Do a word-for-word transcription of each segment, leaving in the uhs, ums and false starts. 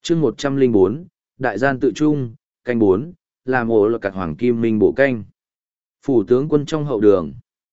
chương một trăm linh bốn, đại gian tự trung, canh bốn, làm ổ là cặt hoàng kim minh bổ canh. Phủ tướng quân trong hậu đường.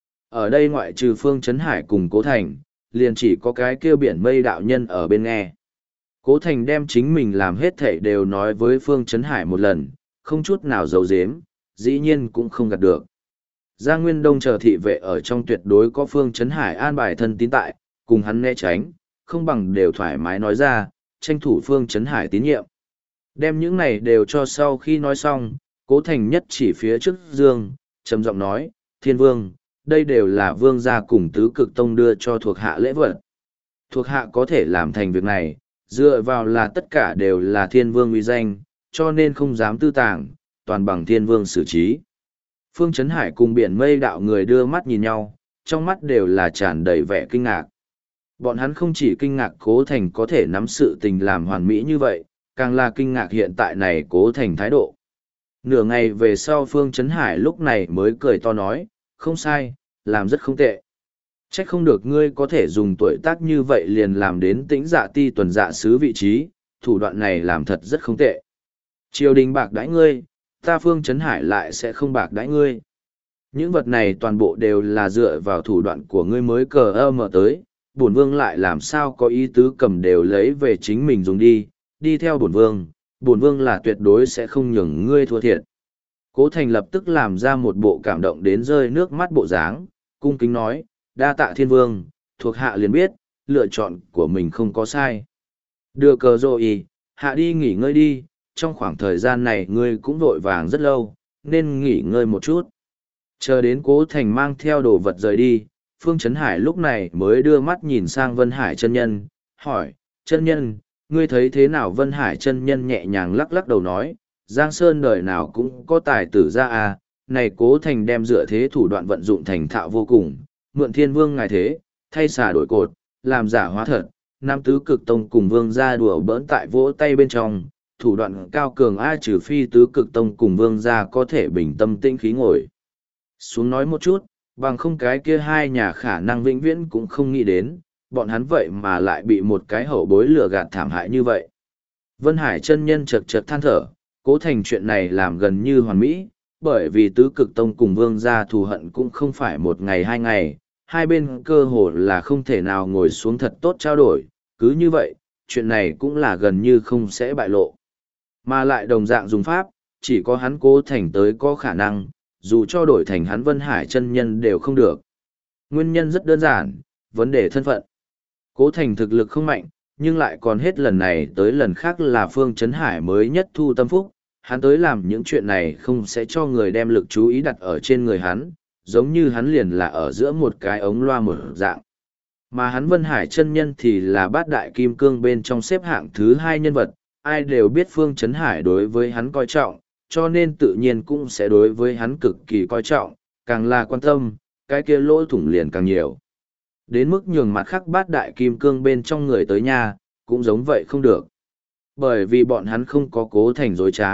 Ở đây ngoại trừ Phương Trấn Hải cùng Cố Thành, liền chỉ có cái kêu biển mây đạo nhân ở bên nghe. Cố Thành đem chính mình làm hết thảy đều nói với Phương Trấn Hải một lần, không chút nào giấu giếm, dĩ nhiên cũng không gạt được. Giang Nguyên Đông chờ thị vệ ở trong tuyệt đối có Phương Trấn Hải an bài thân tín tại, cùng hắn né tránh, không bằng đều thoải mái nói ra, tranh thủ Phương Trấn Hải tín nhiệm. Đem những này đều cho sau khi nói xong, Cố Thành nhất chỉ phía trước Dương, trầm giọng nói, Thiên Vương, đây đều là Vương gia cùng tứ cực tông đưa cho thuộc hạ lễ vật. Thuộc hạ có thể làm thành việc này, dựa vào là tất cả đều là Thiên Vương uy danh, cho nên không dám tư tàng, toàn bằng Thiên Vương xử trí. Phương Trấn Hải cùng biển mây đạo người đưa mắt nhìn nhau, trong mắt đều là tràn đầy vẻ kinh ngạc. Bọn hắn không chỉ kinh ngạc Cố Thành có thể nắm sự tình làm hoàn mỹ như vậy, càng là kinh ngạc hiện tại này Cố Thành thái độ. Nửa ngày về sau Phương Trấn Hải lúc này mới cười to nói, không sai, làm rất không tệ. Trách không được ngươi có thể dùng tuổi tác như vậy liền làm đến tĩnh dạ ti tuần dạ sứ vị trí, thủ đoạn này làm thật rất không tệ. Triều đình bạc đãi ngươi, ta Phương Trấn Hải lại sẽ không bạc đãi ngươi. Những vật này toàn bộ đều là dựa vào thủ đoạn của ngươi mới cờ ơ mở tới, bổn vương lại làm sao có ý tứ cầm đều lấy về chính mình dùng đi, đi theo bổn vương, bổn vương là tuyệt đối sẽ không nhường ngươi thua thiệt. Cố Thành lập tức làm ra một bộ cảm động đến rơi nước mắt bộ dáng, cung kính nói, đa tạ Thiên Vương, thuộc hạ liền biết, lựa chọn của mình không có sai. Đưa cờ rồi, hạ đi nghỉ ngơi đi, trong khoảng thời gian này ngươi cũng vội vàng rất lâu, nên nghỉ ngơi một chút. Chờ đến Cố Thành mang theo đồ vật rời đi, Phương Trấn Hải lúc này mới đưa mắt nhìn sang Vân Hải chân nhân, hỏi, chân nhân, ngươi thấy thế nào? Vân Hải chân nhân nhẹ nhàng lắc lắc đầu nói, Giang Sơn đời nào cũng có tài tử ra à, này Cố Thành đem dựa thế thủ đoạn vận dụng thành thạo vô cùng, mượn Thiên Vương ngài thế, thay xà đổi cột, làm giả hóa thật, Nam Tứ Cực Tông cùng Vương gia đùa bỡn tại vỗ tay bên trong, thủ đoạn cao cường ai trừ phi Tứ Cực Tông cùng Vương gia có thể bình tâm tĩnh khí ngồi xuống nói một chút, bằng không cái kia hai nhà khả năng vĩnh viễn cũng không nghĩ đến, bọn hắn vậy mà lại bị một cái hậu bối lừa gạt thảm hại như vậy. Vân Hải chân nhân chật chật than thở, Cố Thành chuyện này làm gần như hoàn mỹ, bởi vì Tứ Cực Tông cùng Vương gia thù hận cũng không phải một ngày hai ngày, hai bên cơ hồ là không thể nào ngồi xuống thật tốt trao đổi, cứ như vậy, chuyện này cũng là gần như không sẽ bại lộ. Mà lại đồng dạng dùng pháp, chỉ có hắn Cố Thành tới có khả năng, dù cho đổi thành hắn Vân Hải chân nhân đều không được. Nguyên nhân rất đơn giản, vấn đề thân phận. Cố Thành thực lực không mạnh, nhưng lại còn hết lần này tới lần khác là Phương Trấn Hải mới nhất thu tâm phúc, hắn tới làm những chuyện này không sẽ cho người đem lực chú ý đặt ở trên người hắn, giống như hắn liền là ở giữa một cái ống loa một dạng. Mà hắn Vân Hải chân nhân thì là bát đại kim cương bên trong xếp hạng thứ hai nhân vật, ai đều biết Phương Trấn Hải đối với hắn coi trọng, cho nên tự nhiên cũng sẽ đối với hắn cực kỳ coi trọng, càng là quan tâm, cái kia lỗ thủng liền càng nhiều. Đến mức nhường mặt khác bát đại kim cương bên trong người tới nhà, cũng giống vậy không được. Bởi vì bọn hắn không có Cố Thành dối trá.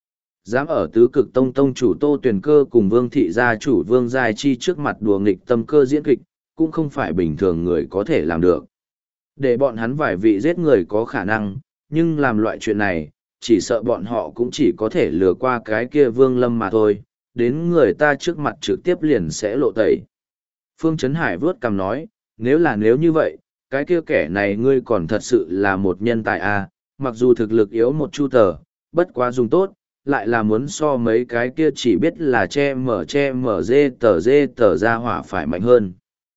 Dám ở Tứ Cực Tông tông chủ Tô Tuyền Cơ cùng Vương thị gia chủ Vương Giai Chi trước mặt đùa nghịch tâm cơ diễn kịch, cũng không phải bình thường người có thể làm được. Để bọn hắn vài vị giết người có khả năng, nhưng làm loại chuyện này, chỉ sợ bọn họ cũng chỉ có thể lừa qua cái kia Vương Lâm mà thôi, đến người ta trước mặt trực tiếp liền sẽ lộ tẩy. Phương Trấn Hải vớt cằm nói, nếu là nếu như vậy, cái kia kẻ này ngươi còn thật sự là một nhân tài à, mặc dù thực lực yếu một chu tờ, bất quá dùng tốt, lại là muốn so mấy cái kia chỉ biết là che mở che mở dê tờ dê tờ ra hỏa phải mạnh hơn.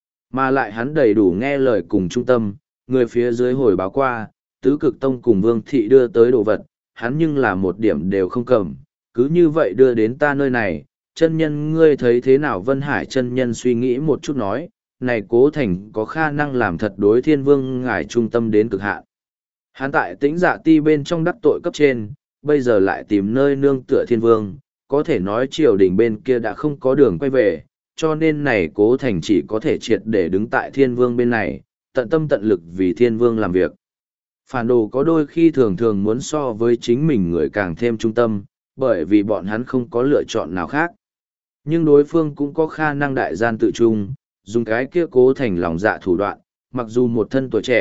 Mà lại hắn đầy đủ nghe lời cùng trung tâm, người phía dưới hồi báo qua, Tứ Cực Tông cùng Vương Thị đưa tới đồ vật, hắn nhưng là một điểm đều không cầm, cứ như vậy đưa đến ta nơi này, chân nhân ngươi thấy thế nào? Vân Hải chân nhân suy nghĩ một chút nói, này Cố Thành có khả năng làm thật đối Thiên Vương ngài trung tâm đến cực hạn. Hắn tại Tĩnh Dạ Ti bên trong đắc tội cấp trên, bây giờ lại tìm nơi nương tựa Thiên Vương, có thể nói triều đình bên kia đã không có đường quay về, cho nên này Cố Thành chỉ có thể triệt để đứng tại Thiên Vương bên này, tận tâm tận lực vì Thiên Vương làm việc. Phản đồ có đôi khi thường thường muốn so với chính mình người càng thêm trung tâm, bởi vì bọn hắn không có lựa chọn nào khác. Nhưng đối phương cũng có khả năng đại gian tự trung, dùng cái kia Cố Thành lòng dạ thủ đoạn, mặc dù một thân tuổi trẻ,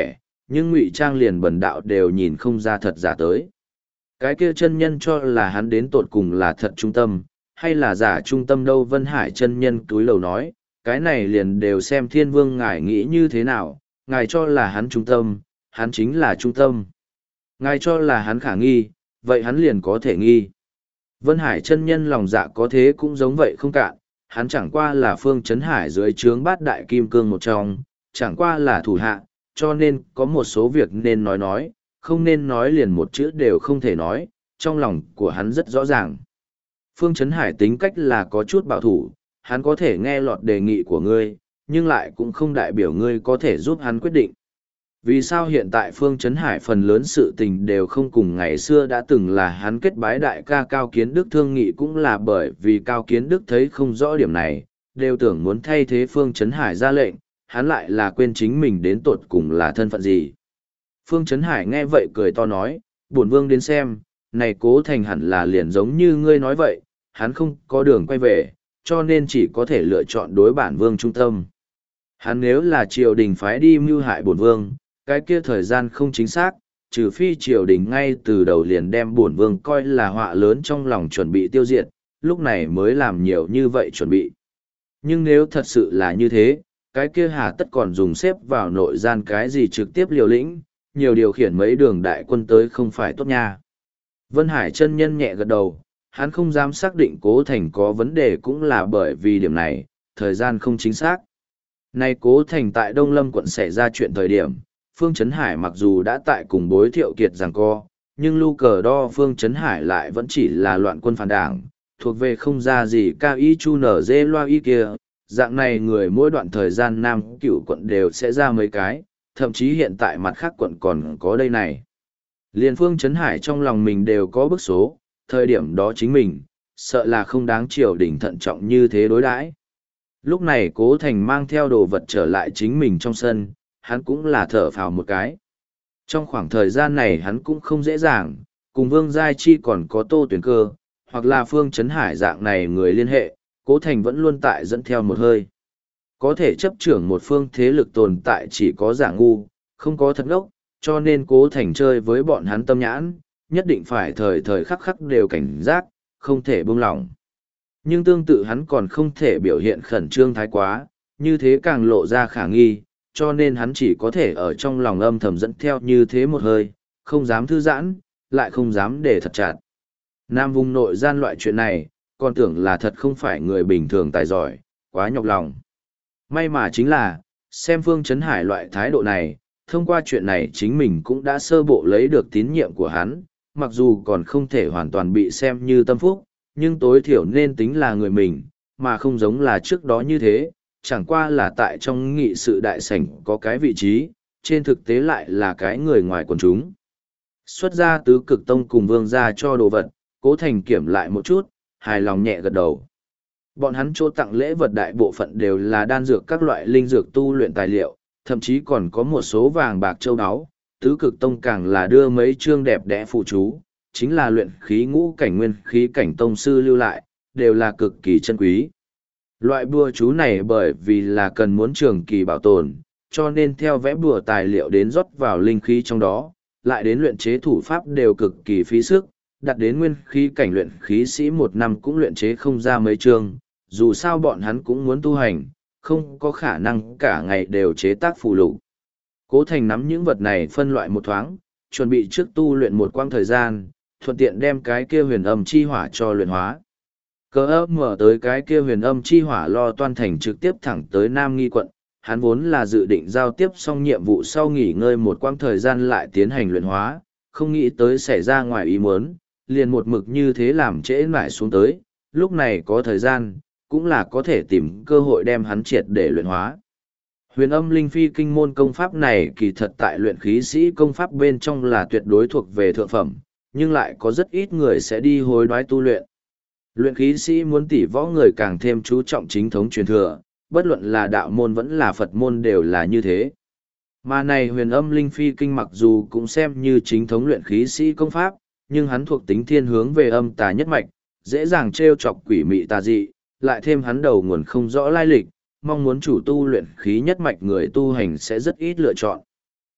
nhưng ngụy trang liền bần đạo đều nhìn không ra thật giả tới. Cái kia chân nhân cho là hắn đến tột cùng là thật trung tâm, hay là giả trung tâm đâu? Vân Hải chân nhân túi lầu nói, cái này liền đều xem thiên vương ngài nghĩ như thế nào, ngài cho là hắn trung tâm, hắn chính là trung tâm. Ngài cho là hắn khả nghi, vậy hắn liền có thể nghi. Vân Hải chân nhân lòng dạ có thế cũng giống vậy không cạn, hắn chẳng qua là Phương Chấn Hải dưới trướng bát đại kim cương một trong, chẳng qua là thủ hạ, cho nên có một số việc nên nói nói, không nên nói liền một chữ đều không thể nói, trong lòng của hắn rất rõ ràng. Phương Chấn Hải tính cách là có chút bảo thủ, hắn có thể nghe lọt đề nghị của ngươi, nhưng lại cũng không đại biểu ngươi có thể giúp hắn quyết định. Vì sao hiện tại Phương Chấn Hải phần lớn sự tình đều không cùng ngày xưa đã từng là hắn kết bái đại ca Cao Kiến Đức thương nghị, cũng là bởi vì Cao Kiến Đức thấy không rõ điểm này, đều tưởng muốn thay thế Phương Chấn Hải ra lệnh, hắn lại là quên chính mình đến tột cùng là thân phận gì. Phương Chấn Hải nghe vậy cười to nói, bổn vương đến xem, này Cố Thành hẳn là liền giống như ngươi nói vậy, hắn không có đường quay về, cho nên chỉ có thể lựa chọn đối bản vương trung tâm. Hắn nếu là triều đình phái đi mưu hại bổn vương, cái kia thời gian không chính xác, trừ phi triều đình ngay từ đầu liền đem bổn vương coi là họa lớn trong lòng chuẩn bị tiêu diệt, lúc này mới làm nhiều như vậy chuẩn bị. Nhưng nếu thật sự là như thế, cái kia hà tất còn dùng xếp vào nội gian cái gì trực tiếp liều lĩnh, nhiều điều khiển mấy đường đại quân tới không phải tốt nha. Vân Hải chân nhân nhẹ gật đầu, hắn không dám xác định Cố Thành có vấn đề cũng là bởi vì điểm này, thời gian không chính xác. Nay Cố Thành tại Đông Lâm quận xảy ra chuyện thời điểm, Phương Chấn Hải mặc dù đã tại cùng bối Thiệu Kiệt giằng co, nhưng lưu cờ đo Phương Chấn Hải lại vẫn chỉ là loạn quân phản đảng, thuộc về không ra gì cao ý chu nở dê loa y kia. Dạng này người mỗi đoạn thời gian Nam Cửu quận đều sẽ ra mấy cái, thậm chí hiện tại mặt khác quận còn có đây này. Liên Phương Chấn Hải trong lòng mình đều có bức số, thời điểm đó chính mình, sợ là không đáng triều đình thận trọng như thế đối đãi. Lúc này Cố Thành mang theo đồ vật trở lại chính mình trong sân, hắn cũng là thở phào một cái. Trong khoảng thời gian này hắn cũng không dễ dàng, cùng Vương Giai Chi còn có Tô Tuyển Cơ, hoặc là Phương Chấn Hải dạng này người liên hệ, Cố Thành vẫn luôn tại dẫn theo một hơi. Có thể chấp trưởng một phương thế lực tồn tại chỉ có giả ngu, không có thật ngốc, cho nên Cố Thành chơi với bọn hắn tâm nhãn, nhất định phải thời thời khắc khắc đều cảnh giác, không thể buông lỏng. Nhưng tương tự hắn còn không thể biểu hiện khẩn trương thái quá, như thế càng lộ ra khả nghi, cho nên hắn chỉ có thể ở trong lòng âm thầm dẫn theo như thế một hơi, không dám thư giãn, lại không dám để thật chặt. Nam vùng nội gian loại chuyện này, còn tưởng là thật không phải người bình thường tài giỏi, quá nhọc lòng. May mà chính là, xem Phương Chấn Hải loại thái độ này, thông qua chuyện này chính mình cũng đã sơ bộ lấy được tín nhiệm của hắn, mặc dù còn không thể hoàn toàn bị xem như tâm phúc, nhưng tối thiểu nên tính là người mình, mà không giống là trước đó như thế, chẳng qua là tại trong nghị sự đại sảnh có cái vị trí, trên thực tế lại là cái người ngoài quần chúng. Xuất ra tứ cực tông cùng vương ra cho đồ vật, Cố Thành kiểm lại một chút, hài lòng nhẹ gật đầu. Bọn hắn chỗ tặng lễ vật đại bộ phận đều là đan dược các loại linh dược tu luyện tài liệu, thậm chí còn có một số vàng bạc châu áo. Tứ cực tông càng là đưa mấy chương đẹp đẽ phụ chú, chính là luyện khí ngũ cảnh nguyên khí cảnh tông sư lưu lại, đều là cực kỳ chân quý. Loại bùa chú này bởi vì là cần muốn trường kỳ bảo tồn, cho nên theo vẽ bùa tài liệu đến rót vào linh khí trong đó, lại đến luyện chế thủ pháp đều cực kỳ phí sức, đặt đến nguyên khí cảnh luyện khí sĩ một năm cũng luyện chế không ra mấy chương, dù sao bọn hắn cũng muốn tu hành, không có khả năng cả ngày đều chế tác phù lục. Cố Thành nắm những vật này phân loại một thoáng, chuẩn bị trước tu luyện một quãng thời gian, thuận tiện đem cái kia huyền âm chi hỏa cho luyện hóa. Cờ ấp mở tới cái kia huyền âm chi hỏa lo toan thành trực tiếp thẳng tới Nam Nghi quận, hắn vốn là dự định giao tiếp xong nhiệm vụ sau nghỉ ngơi một quãng thời gian lại tiến hành luyện hóa, không nghĩ tới xảy ra ngoài ý muốn, liền một mực như thế làm trễ nải xuống tới, lúc này có thời gian, cũng là có thể tìm cơ hội đem hắn triệt để luyện hóa. Huyền âm linh phi kinh môn công pháp này kỳ thật tại luyện khí sĩ công pháp bên trong là tuyệt đối thuộc về thượng phẩm, nhưng lại có rất ít người sẽ đi hối đoái tu luyện. Luyện khí sĩ muốn tỉ võ người càng thêm chú trọng chính thống truyền thừa, bất luận là đạo môn vẫn là Phật môn đều là như thế. Mà này huyền âm linh phi kinh mặc dù cũng xem như chính thống luyện khí sĩ công pháp, nhưng hắn thuộc tính thiên hướng về âm tà nhất mạch, dễ dàng trêu chọc quỷ mị tà dị, lại thêm hắn đầu nguồn không rõ lai lịch, mong muốn chủ tu luyện khí nhất mạch người tu hành sẽ rất ít lựa chọn.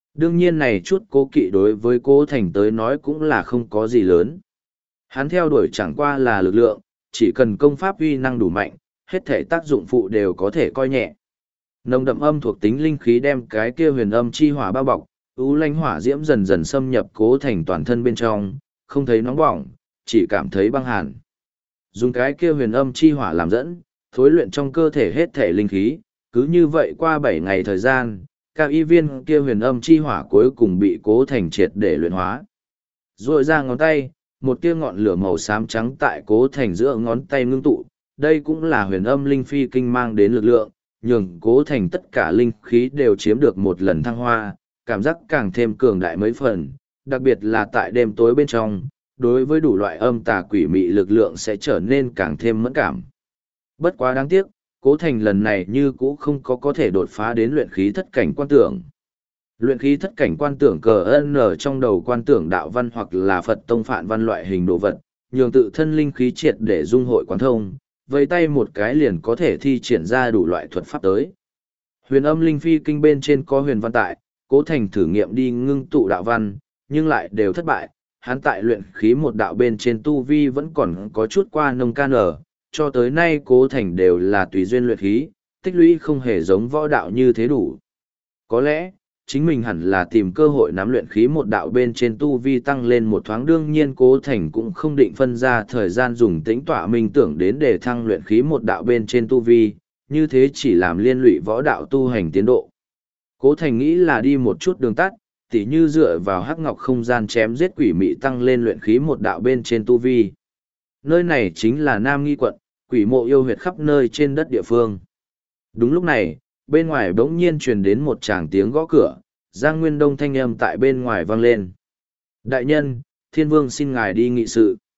Đương nhiên này chút cố kỵ đối với Cố Thành tới nói cũng là không có gì lớn. Hắn theo đuổi chẳng qua là lực lượng, chỉ cần công pháp uy năng đủ mạnh, hết thể tác dụng phụ đều có thể coi nhẹ. Nồng đậm âm thuộc tính linh khí đem cái kia huyền âm chi hỏa bao bọc, ú lánh hỏa diễm dần dần xâm nhập Cố Thành toàn thân bên trong, không thấy nóng bỏng, chỉ cảm thấy băng hàn. Dùng cái kia huyền âm chi hỏa làm dẫn, thối luyện trong cơ thể hết thể linh khí, cứ như vậy qua bảy ngày thời gian, các y viên kia huyền âm chi hỏa cuối cùng bị Cố Thành triệt để luyện hóa. Rồi ra ngón tay, một tia ngọn lửa màu xám trắng tại Cố Thành giữa ngón tay ngưng tụ, đây cũng là huyền âm linh phi kinh mang đến lực lượng, nhường Cố Thành tất cả linh khí đều chiếm được một lần thăng hoa, cảm giác càng thêm cường đại mấy phần, đặc biệt là tại đêm tối bên trong, đối với đủ loại âm tà quỷ mị lực lượng sẽ trở nên càng thêm mẫn cảm. Bất quá đáng tiếc, Cố Thành lần này như cũ không có có thể đột phá đến luyện khí thất cảnh quan tưởng. Luyện khí thất cảnh quan tưởng cờ ân ở trong đầu quan tưởng đạo văn hoặc là Phật tông phạn văn loại hình đồ vật, nhường tự thân linh khí triệt để dung hội quán thông, vây tay một cái liền có thể thi triển ra đủ loại thuật pháp tới. Huyền âm linh phi kinh bên trên có huyền văn tại, Cố Thành thử nghiệm đi ngưng tụ đạo văn, nhưng lại đều thất bại. Hắn tại luyện khí một đạo bên trên tu vi vẫn còn có chút qua nông can ở, cho tới nay Cố Thành đều là tùy duyên luyện khí, tích lũy không hề giống võ đạo như thế đủ. Có lẽ, chính mình hẳn là tìm cơ hội nắm luyện khí một đạo bên trên tu vi tăng lên một thoáng, đương nhiên Cố Thành cũng không định phân ra thời gian dùng tĩnh tọa minh tưởng đến để thăng luyện khí một đạo bên trên tu vi, như thế chỉ làm liên lụy võ đạo tu hành tiến độ. Cố Thành nghĩ là đi một chút đường tắt, tỉ như dựa vào hắc ngọc không gian chém giết quỷ mị tăng lên luyện khí một đạo bên trên tu vi. Nơi này chính là Nam Nghi quận, quỷ mộ yêu huyệt khắp nơi trên đất địa phương. Đúng lúc này, bên ngoài bỗng nhiên truyền đến một tràng tiếng gõ cửa, Giang Nguyên Đông thanh âm tại bên ngoài vang lên. Đại nhân, Thiên Vương xin ngài đi nghị sự.